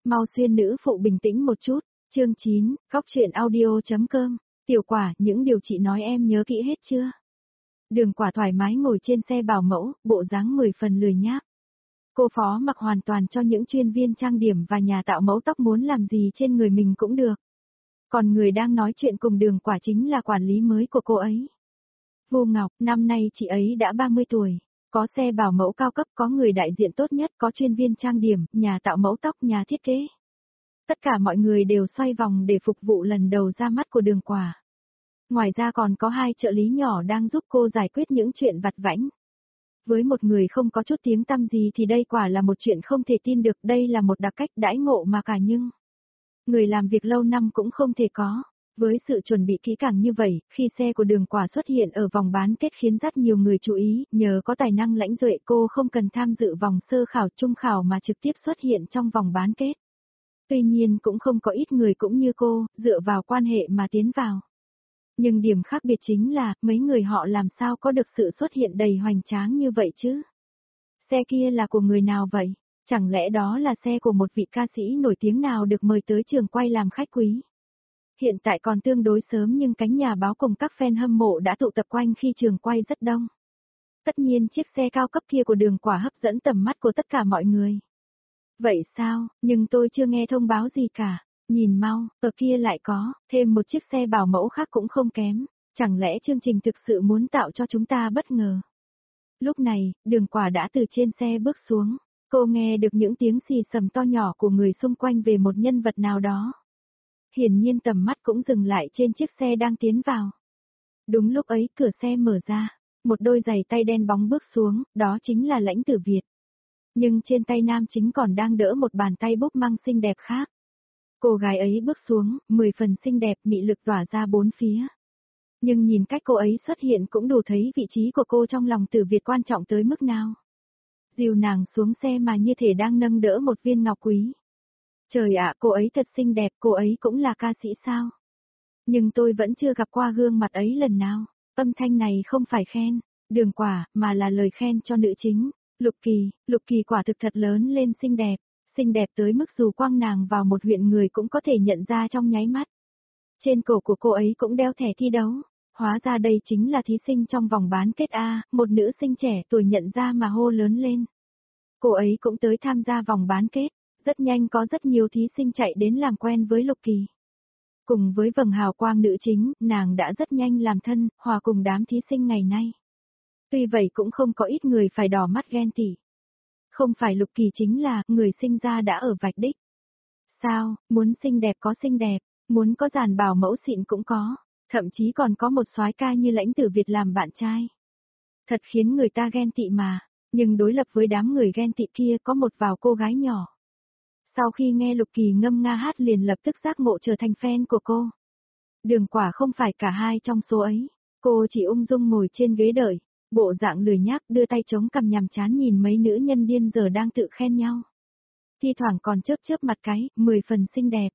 Mau xuyên nữ phụ bình tĩnh một chút. Chương 9, Góc truyện audio.com. Tiểu Quả, những điều chị nói em nhớ kỹ hết chưa? Đường Quả thoải mái ngồi trên xe bảo mẫu, bộ dáng 10 phần lười nhác. Cô phó mặc hoàn toàn cho những chuyên viên trang điểm và nhà tạo mẫu tóc muốn làm gì trên người mình cũng được. Còn người đang nói chuyện cùng Đường Quả chính là quản lý mới của cô ấy. Vu Ngọc, năm nay chị ấy đã 30 tuổi. Có xe bảo mẫu cao cấp, có người đại diện tốt nhất, có chuyên viên trang điểm, nhà tạo mẫu tóc, nhà thiết kế. Tất cả mọi người đều xoay vòng để phục vụ lần đầu ra mắt của Đường Quả. Ngoài ra còn có 2 trợ lý nhỏ đang giúp cô giải quyết những chuyện vặt vãnh. Với một người không có chút tiếng tăm gì thì đây quả là một chuyện không thể tin được, đây là một đặc cách đãi ngộ mà cả nhưng người làm việc lâu năm cũng không thể có. Với sự chuẩn bị kỹ càng như vậy, khi xe của Đường Quả xuất hiện ở vòng bán kết khiến rất nhiều người chú ý, nhờ có tài năng lãnh duệ cô không cần tham dự vòng sơ khảo trung khảo mà trực tiếp xuất hiện trong vòng bán kết. Tuy nhiên cũng không có ít người cũng như cô, dựa vào quan hệ mà tiến vào. Nhưng điểm khác biệt chính là, mấy người họ làm sao có được sự xuất hiện đầy hoành tráng như vậy chứ? Xe kia là của người nào vậy? Chẳng lẽ đó là xe của một vị ca sĩ nổi tiếng nào được mời tới trường quay làm khách quý? Hiện tại còn tương đối sớm nhưng cánh nhà báo cùng các fan hâm mộ đã tụ tập quanh khi trường quay rất đông. Tất nhiên chiếc xe cao cấp kia của Đường Quả hấp dẫn tầm mắt của tất cả mọi người. Vậy sao, nhưng tôi chưa nghe thông báo gì cả. Nhìn mau, ở kia lại có, thêm một chiếc xe bảo mẫu khác cũng không kém. Chẳng lẽ chương trình thực sự muốn tạo cho chúng ta bất ngờ? Lúc này, Đường Quả đã từ trên xe bước xuống. Cô nghe được những tiếng xì xầm to nhỏ của người xung quanh về một nhân vật nào đó. Hiển nhiên tầm mắt cũng dừng lại trên chiếc xe đang tiến vào. Đúng lúc ấy cửa xe mở ra, một đôi giày tay đen bóng bước xuống, đó chính là Lãnh Tử Việt. Nhưng trên tay nam chính còn đang đỡ một bàn tay búp măng xinh đẹp khác. Cô gái ấy bước xuống, 10 phần xinh đẹp, mị lực tỏa ra bốn phía. Nhưng nhìn cách cô ấy xuất hiện cũng đủ thấy vị trí của cô trong lòng Tử Việt quan trọng tới mức nào. Dìu nàng xuống xe mà như thể đang nâng đỡ một viên ngọc quý. Trời ạ, cô ấy thật xinh đẹp, cô ấy cũng là ca sĩ sao? Nhưng tôi vẫn chưa gặp qua gương mặt ấy lần nào. Âm thanh này không phải khen, Đường Quả, mà là lời khen cho nữ chính. Lục Kỳ quả thực thật lớn lên xinh đẹp tới mức dù quăng nàng vào một huyện người cũng có thể nhận ra trong nháy mắt. Trên cổ của cô ấy cũng đeo thẻ thi đấu, hóa ra đây chính là thí sinh trong vòng bán kết A, một nữ sinh trẻ tuổi nhận ra mà hô lớn lên. Cô ấy cũng tới tham gia vòng bán kết, rất nhanh có rất nhiều thí sinh chạy đến làm quen với Lục Kỳ. Cùng với vầng hào quang nữ chính, nàng đã rất nhanh làm thân, hòa cùng đám thí sinh ngày nay. Tuy vậy cũng không có ít người phải đỏ mắt ghen tị. Không phải Lục Kỳ chính là người sinh ra đã ở vạch đích. Sao, muốn xinh đẹp có xinh đẹp, muốn có dàn bảo mẫu xịn cũng có, thậm chí còn có một soái ca như Lãnh Tử Việt làm bạn trai. Thật khiến người ta ghen tị mà, nhưng đối lập với đám người ghen tị kia có một vào cô gái nhỏ. Sau khi nghe Lục Kỳ ngâm nga hát liền lập tức giác ngộ trở thành fan của cô. Đường Quả không phải cả hai trong số ấy, cô chỉ ung dung ngồi trên ghế đợi. Bộ dạng lười nhác đưa tay chống cằm nhằm chán nhìn mấy nữ nhân điên giờ đang tự khen nhau. Thi thoảng còn chớp chớp mặt cái, 10 phần xinh đẹp.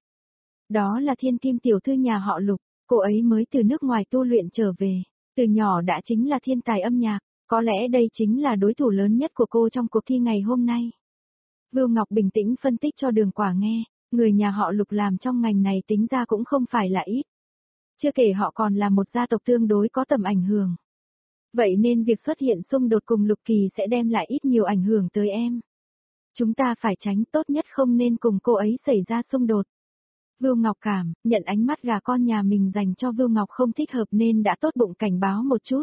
Đó là Thiên Kim tiểu thư nhà họ Lục, cô ấy mới từ nước ngoài tu luyện trở về, từ nhỏ đã chính là thiên tài âm nhạc, có lẽ đây chính là đối thủ lớn nhất của cô trong cuộc thi ngày hôm nay. Vưu Ngọc bình tĩnh phân tích cho Đường Quả nghe, người nhà họ Lục làm trong ngành này tính ra cũng không phải là ít. Chưa kể họ còn là một gia tộc tương đối có tầm ảnh hưởng. Vậy nên việc xuất hiện xung đột cùng Lục Kỳ sẽ đem lại ít nhiều ảnh hưởng tới em. Chúng ta phải tránh, tốt nhất không nên cùng cô ấy xảy ra xung đột. Vưu Ngọc cảm, nhận ánh mắt gà con nhà mình dành cho Vưu Ngọc không thích hợp nên đã tốt bụng cảnh báo một chút.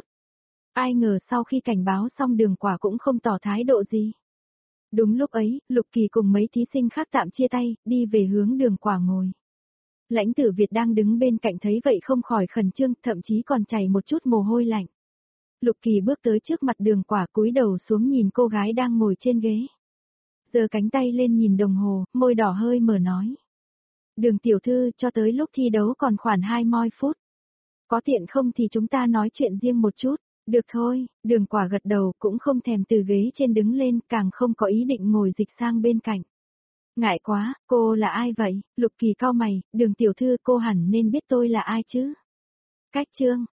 Ai ngờ sau khi cảnh báo xong Đường Quả cũng không tỏ thái độ gì. Đúng lúc ấy, Lục Kỳ cùng mấy thí sinh khác tạm chia tay, đi về hướng Đường Quả ngồi. Lãnh Tử Việt đang đứng bên cạnh thấy vậy không khỏi khẩn trương, thậm chí còn chảy một chút mồ hôi lạnh. Lục Kỳ bước tới trước mặt Đường Quả cúi đầu xuống nhìn cô gái đang ngồi trên ghế. Giơ cánh tay lên nhìn đồng hồ, môi đỏ hơi mở nói. Đường tiểu thư, cho tới lúc thi đấu còn khoảng 20 phút. Có tiện không thì chúng ta nói chuyện riêng một chút. Được thôi, Đường Quả gật đầu cũng không thèm từ ghế trên đứng lên, càng không có ý định ngồi dịch sang bên cạnh. Ngại quá, cô là ai vậy? Lục Kỳ cau mày, Đường tiểu thư cô hẳn nên biết tôi là ai chứ. Cách chương,